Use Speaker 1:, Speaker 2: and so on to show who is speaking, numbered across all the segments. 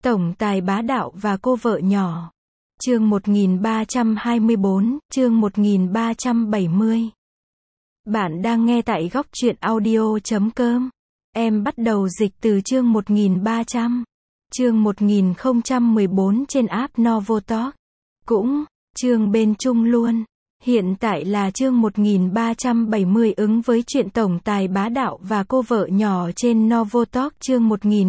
Speaker 1: Tổng tài bá đạo và cô vợ nhỏ. Chương 1324, chương 1370. Bạn đang nghe tại góc truyện audio.com. Em bắt đầu dịch từ chương 1300. Chương 1014 trên app Novotalk. Cũng, chương bên chung luôn. Hiện tại là chương 1370 ứng với chuyện tổng tài bá đạo và cô vợ nhỏ trên Novotalk chương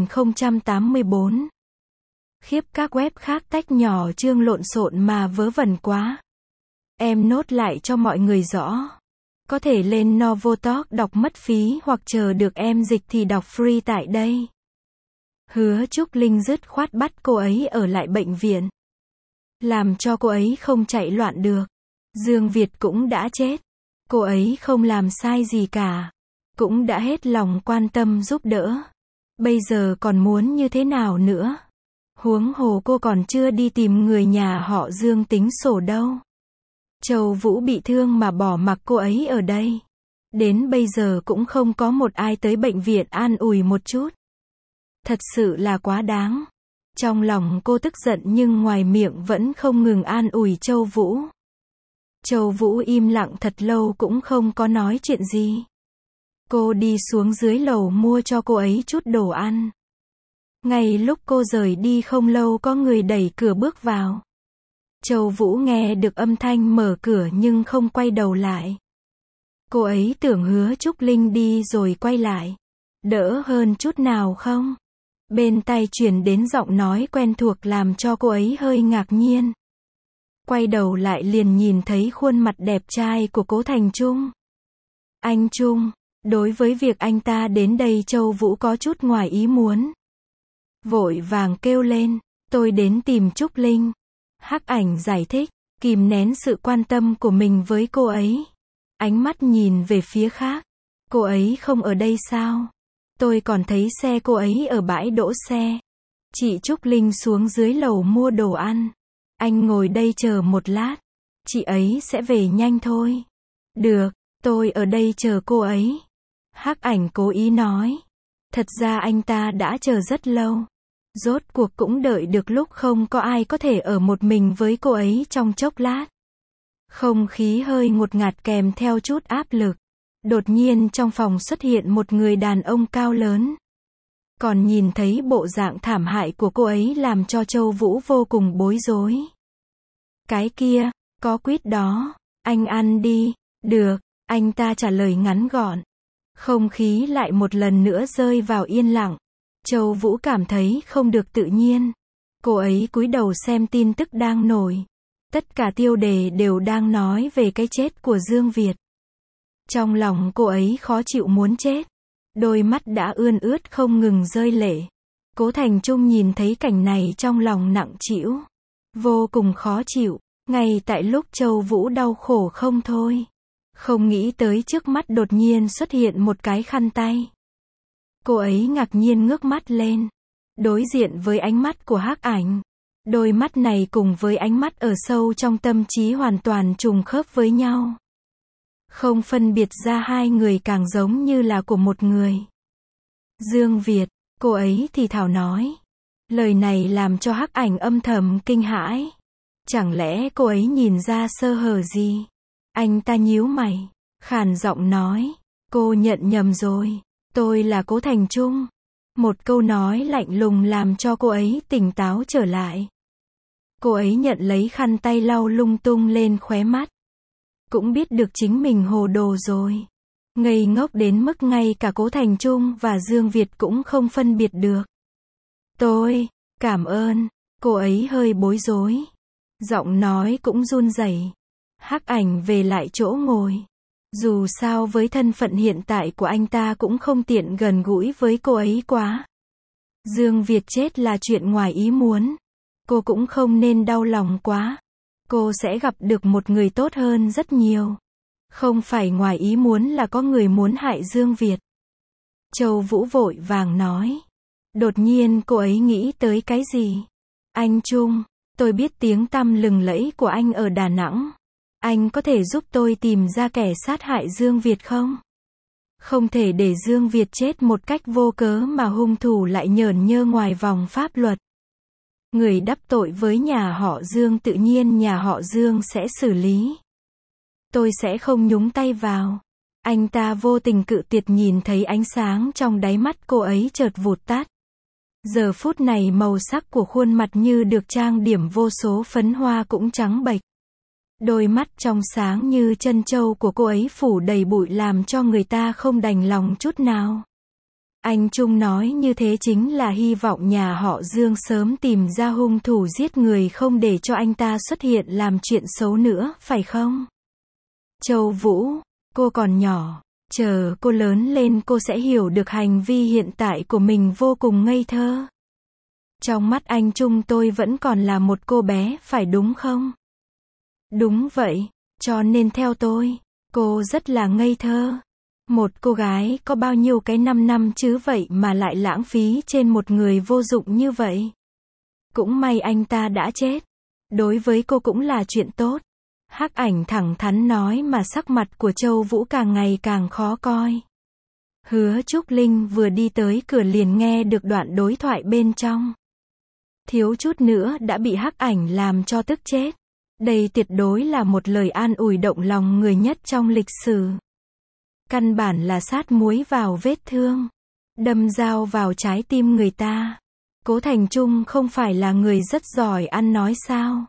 Speaker 1: 1084. Khiếp, các web khác tách nhỏ chương lộn xộn mà vớ vẩn quá. Em nốt lại cho mọi người rõ. Có thể lên Novotalk đọc mất phí hoặc chờ được em dịch thì đọc free tại đây. Hứa Trúc Linh dứt khoát bắt cô ấy ở lại bệnh viện. Làm cho cô ấy không chạy loạn được. Dương Việt cũng đã chết. Cô ấy không làm sai gì cả. Cũng đã hết lòng quan tâm giúp đỡ. Bây giờ còn muốn như thế nào nữa? Huống hồ cô còn chưa đi tìm người nhà họ Dương tính sổ đâu. Châu Vũ bị thương mà bỏ mặc cô ấy ở đây. Đến bây giờ cũng không có một ai tới bệnh viện an ủi một chút. Thật sự là quá đáng. Trong lòng cô tức giận nhưng ngoài miệng vẫn không ngừng an ủi Châu Vũ. Châu Vũ im lặng thật lâu cũng không có nói chuyện gì. Cô đi xuống dưới lầu mua cho cô ấy chút đồ ăn. Ngay lúc cô rời đi không lâu có người đẩy cửa bước vào. Châu Vũ nghe được âm thanh mở cửa nhưng không quay đầu lại. Cô ấy tưởng Hứa Trúc Linh đi rồi quay lại. Đỡ hơn chút nào không? Bên tai truyền đến giọng nói quen thuộc làm cho cô ấy hơi ngạc nhiên. Quay đầu lại liền nhìn thấy khuôn mặt đẹp trai của Cố Thành Trung. Anh Trung, đối với việc anh ta đến đây Châu Vũ có chút ngoài ý muốn. Vội vàng kêu lên, tôi đến tìm Trúc Linh. Hắc Ảnh giải thích, kìm nén sự quan tâm của mình với cô ấy. Ánh mắt nhìn về phía khác. Cô ấy không ở đây sao? Tôi còn thấy xe cô ấy ở bãi đỗ xe. Chị Trúc Linh xuống dưới lầu mua đồ ăn. Anh ngồi đây chờ một lát. Chị ấy sẽ về nhanh thôi. Được, tôi ở đây chờ cô ấy. Hắc Ảnh cố ý nói. Thật ra anh ta đã chờ rất lâu. Rốt cuộc cũng đợi được lúc không có ai có thể ở một mình với cô ấy trong chốc lát. Không khí hơi ngột ngạt kèm theo chút áp lực. Đột nhiên trong phòng xuất hiện một người đàn ông cao lớn. Còn nhìn thấy bộ dạng thảm hại của cô ấy làm cho Châu Vũ vô cùng bối rối. Cái kia, có quýt đó, anh ăn đi. Được, anh ta trả lời ngắn gọn. Không khí lại một lần nữa rơi vào yên lặng. Châu Vũ cảm thấy không được tự nhiên. Cô ấy cúi đầu xem tin tức đang nổi. Tất cả tiêu đề đều đang nói về cái chết của Dương Việt. Trong lòng cô ấy khó chịu muốn chết. Đôi mắt đã ươn ướt không ngừng rơi lệ. Cố Thành Trung nhìn thấy cảnh này trong lòng nặng trĩu. Vô cùng khó chịu. Ngay tại lúc Châu Vũ đau khổ không thôi. Không nghĩ tới trước mắt đột nhiên xuất hiện một cái khăn tay. Cô ấy ngạc nhiên ngước mắt lên. Đối diện với ánh mắt của Hắc Ảnh. Đôi mắt này cùng với ánh mắt ở sâu trong tâm trí hoàn toàn trùng khớp với nhau. Không phân biệt ra hai người càng giống như là của một người. Dương Việt, cô ấy thì thào nói. Lời này làm cho Hắc Ảnh âm thầm kinh hãi. Chẳng lẽ cô ấy nhìn ra sơ hở gì? Anh ta nhíu mày, khàn giọng nói. Cô nhận nhầm rồi. Tôi là Cố Thành Trung. Một câu nói lạnh lùng làm cho cô ấy tỉnh táo trở lại. Cô ấy nhận lấy khăn tay lau lung tung lên khóe mắt. Cũng biết được chính mình hồ đồ rồi. Ngây ngốc đến mức ngay cả Cố Thành Trung và Dương Việt cũng không phân biệt được. Tôi, cảm ơn. Cô ấy hơi bối rối. Giọng nói cũng run rẩy. Hắc Ảnh về lại chỗ ngồi. Dù sao với thân phận hiện tại của anh ta cũng không tiện gần gũi với cô ấy quá. Dương Việt chết là chuyện ngoài ý muốn. Cô cũng không nên đau lòng quá. Cô sẽ gặp được một người tốt hơn rất nhiều. Không phải ngoài ý muốn là có người muốn hại Dương Việt. Châu Vũ vội vàng nói. Đột nhiên cô ấy nghĩ tới cái gì? Anh Trung, tôi biết tiếng tăm lừng lẫy của anh ở Đà Nẵng. Anh có thể giúp tôi tìm ra kẻ sát hại Dương Việt không? Không thể để Dương Việt chết một cách vô cớ mà hung thủ lại nhởn nhơ ngoài vòng pháp luật. Người đắc tội với nhà họ Dương tự nhiên nhà họ Dương sẽ xử lý. Tôi sẽ không nhúng tay vào. Anh ta vô tình cự tuyệt, nhìn thấy ánh sáng trong đáy mắt cô ấy chợt vụt tắt. Giờ phút này màu sắc của khuôn mặt như được trang điểm vô số phấn hoa cũng trắng bệch. Đôi mắt trong sáng như trân châu của cô ấy phủ đầy bụi làm cho người ta không đành lòng chút nào. Anh Trung nói như thế chính là hy vọng nhà họ Dương sớm tìm ra hung thủ giết người, không để cho anh ta xuất hiện làm chuyện xấu nữa, phải không? Châu Vũ, cô còn nhỏ, chờ cô lớn lên cô sẽ hiểu được hành vi hiện tại của mình vô cùng ngây thơ. Trong mắt anh Trung tôi vẫn còn là một cô bé, phải đúng không? Đúng vậy, cho nên theo tôi, cô rất là ngây thơ. Một cô gái có bao nhiêu cái 5 năm chứ vậy mà lại lãng phí trên một người vô dụng như vậy. Cũng may anh ta đã chết. Đối với cô cũng là chuyện tốt. Hắc Ảnh thẳng thắn nói mà sắc mặt của Châu Vũ càng ngày càng khó coi. Hứa Trúc Linh vừa đi tới cửa liền nghe được đoạn đối thoại bên trong. Thiếu chút nữa đã bị Hắc Ảnh làm cho tức chết. Đây tuyệt đối là một lời an ủi động lòng người nhất trong lịch sử. Căn bản là sát muối vào vết thương, đâm dao vào trái tim người ta. Cố Thành Trung không phải là người rất giỏi ăn nói sao?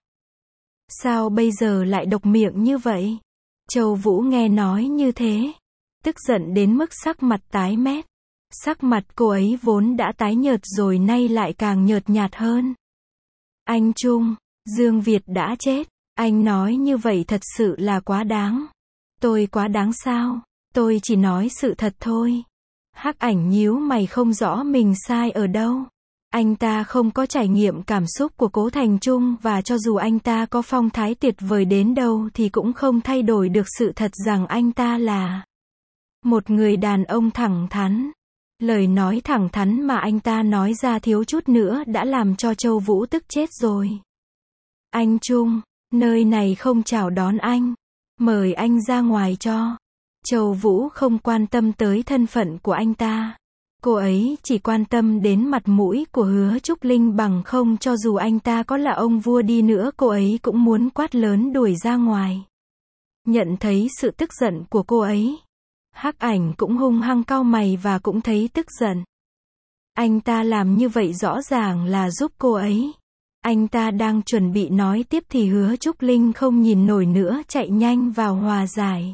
Speaker 1: Sao bây giờ lại độc miệng như vậy? Châu Vũ nghe nói như thế, tức giận đến mức sắc mặt tái mét. Sắc mặt cô ấy vốn đã tái nhợt rồi nay lại càng nhợt nhạt hơn. Anh Trung, Dương Việt đã chết. Anh nói như vậy thật sự là quá đáng. Tôi quá đáng sao? Tôi chỉ nói sự thật thôi. Hắc Ảnh nhíu mày không rõ mình sai ở đâu. Anh ta không có trải nghiệm cảm xúc của Cố Thành Trung và cho dù anh ta có phong thái tuyệt vời đến đâu thì cũng không thay đổi được sự thật rằng anh ta là một người đàn ông thẳng thắn. Lời nói thẳng thắn mà anh ta nói ra thiếu chút nữa đã làm cho Châu Vũ tức chết rồi. Anh Trung, nơi này không chào đón anh. Mời anh ra ngoài cho. Châu Vũ không quan tâm tới thân phận của anh ta. Cô ấy chỉ quan tâm đến mặt mũi của Hứa Trúc Linh, bằng không cho dù anh ta có là ông vua đi nữa cô ấy cũng muốn quát lớn đuổi ra ngoài. Nhận thấy sự tức giận của cô ấy, Hắc Ảnh cũng hung hăng cau mày và cũng thấy tức giận. Anh ta làm như vậy rõ ràng là giúp cô ấy. Anh ta đang chuẩn bị nói tiếp thì Hứa Trúc Linh không nhìn nổi nữa chạy nhanh vào hòa giải.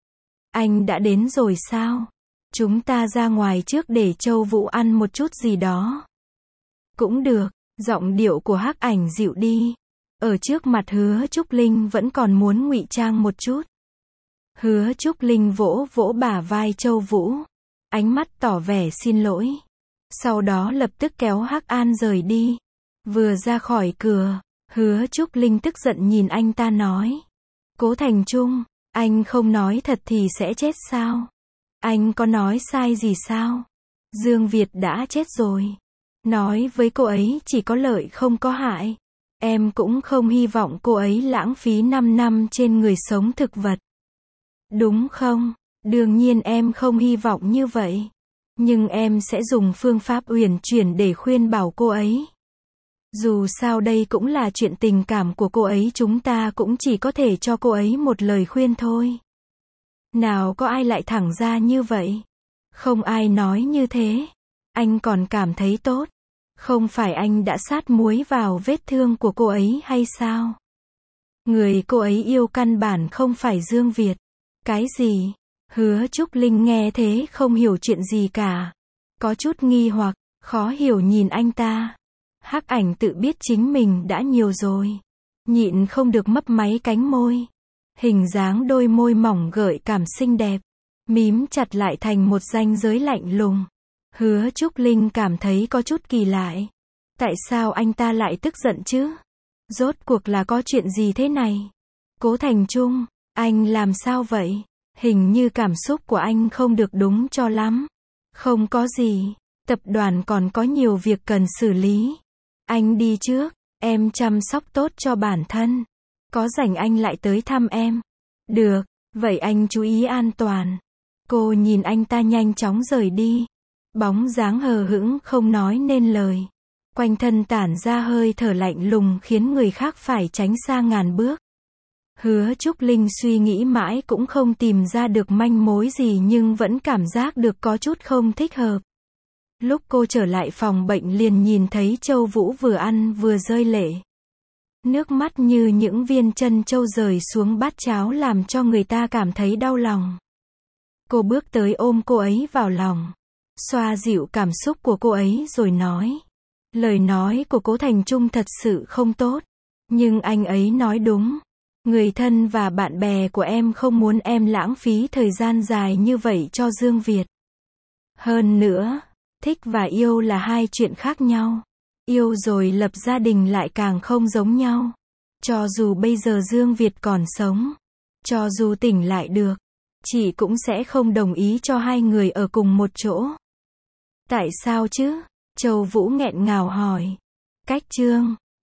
Speaker 1: Anh đã đến rồi sao? Chúng ta ra ngoài trước để Châu Vũ ăn một chút gì đó. Cũng được, giọng điệu của Hắc Ảnh dịu đi. Ở trước mặt Hứa Trúc Linh vẫn còn muốn ngụy trang một chút. Hứa Trúc Linh vỗ vỗ bả vai Châu Vũ, ánh mắt tỏ vẻ xin lỗi. Sau đó lập tức kéo Hắc An rời đi. Vừa ra khỏi cửa, Hứa Trúc Linh tức giận nhìn anh ta nói. Cố Thành Trung, anh không nói thật thì sẽ chết sao? Anh có nói sai gì sao? Dương Việt đã chết rồi. Nói với cô ấy chỉ có lợi không có hại. Em cũng không hy vọng cô ấy lãng phí 5 năm trên người sống thực vật. Đúng không? Đương nhiên em không hy vọng như vậy. Nhưng em sẽ dùng phương pháp uyển chuyển để khuyên bảo cô ấy. Dù sao đây cũng là chuyện tình cảm của cô ấy, chúng ta cũng chỉ có thể cho cô ấy một lời khuyên thôi. Nào có ai lại thẳng ra như vậy? Không ai nói như thế. Anh còn cảm thấy tốt. Không phải anh đã sát muối vào vết thương của cô ấy hay sao? Người cô ấy yêu căn bản không phải Dương Việt. Cái gì? Hứa Trúc Linh nghe thế không hiểu chuyện gì cả. Có chút nghi hoặc, khó hiểu nhìn anh ta. Hắc Ảnh tự biết chính mình đã nhiều rồi. Nhịn không được mấp máy cánh môi. Hình dáng đôi môi mỏng gợi cảm xinh đẹp. Mím chặt lại thành một ranh giới lạnh lùng. Hứa Trúc Linh cảm thấy có chút kỳ lạ. Tại sao anh ta lại tức giận chứ? Rốt cuộc là có chuyện gì thế này? Cố Thành Trung, anh làm sao vậy? Hình như cảm xúc của anh không được đúng cho lắm. Không có gì. Tập đoàn còn có nhiều việc cần xử lý. Anh đi trước. Em chăm sóc tốt cho bản thân. Có rảnh anh lại tới thăm em. Được, vậy anh chú ý an toàn. Cô nhìn anh ta nhanh chóng rời đi. Bóng dáng hờ hững không nói nên lời. Quanh thân tản ra hơi thở lạnh lùng khiến người khác phải tránh xa ngàn bước. Hứa Trúc Linh suy nghĩ mãi cũng không tìm ra được manh mối gì nhưng vẫn cảm giác được có chút không thích hợp. Lúc cô trở lại phòng bệnh liền nhìn thấy Châu Vũ vừa ăn vừa rơi lệ. Nước mắt như những viên chân châu rơi xuống bát cháo làm cho người ta cảm thấy đau lòng. Cô bước tới ôm cô ấy vào lòng, xoa dịu cảm xúc của cô ấy rồi nói. Lời nói của Cố Thành Trung thật sự không tốt. Nhưng anh ấy nói đúng. Người thân và bạn bè của em không muốn em lãng phí thời gian dài như vậy cho Dương Việt. Hơn nữa, thích và yêu là hai chuyện khác nhau. Yêu rồi lập gia đình lại càng không giống nhau. Cho dù bây giờ Dương Việt còn sống, cho dù tỉnh lại được, chị cũng sẽ không đồng ý cho hai người ở cùng một chỗ. Tại sao chứ? Châu Vũ nghẹn ngào hỏi. Cách Trương